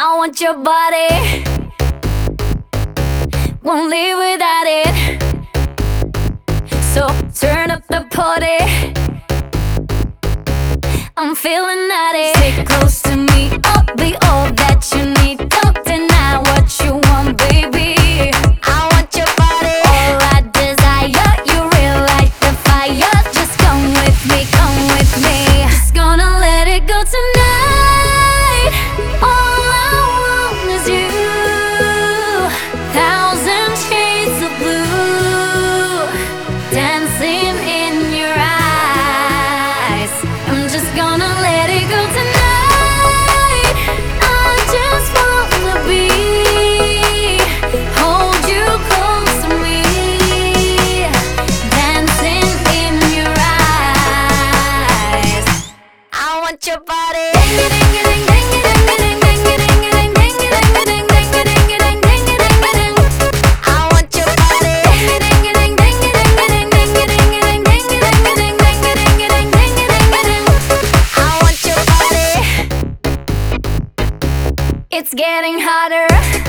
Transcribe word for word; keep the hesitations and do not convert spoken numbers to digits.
I want your body, won't live without it. So turn up the party, I'm feeling naughty. Stay close to me, I'll be all that you need. Don't deny what you want, baby. I want your body, all I desire. You real like the fire. Just come with me, come with me. Just gonna let it go tonight. All I want is you. Thousand shades of blue dancing in your eyes. I'm just gonna let it go tonight. I just wanna be, hold you close to me, dancing in your eyes. I want your body. I want your body. I want your body. It's getting hotter.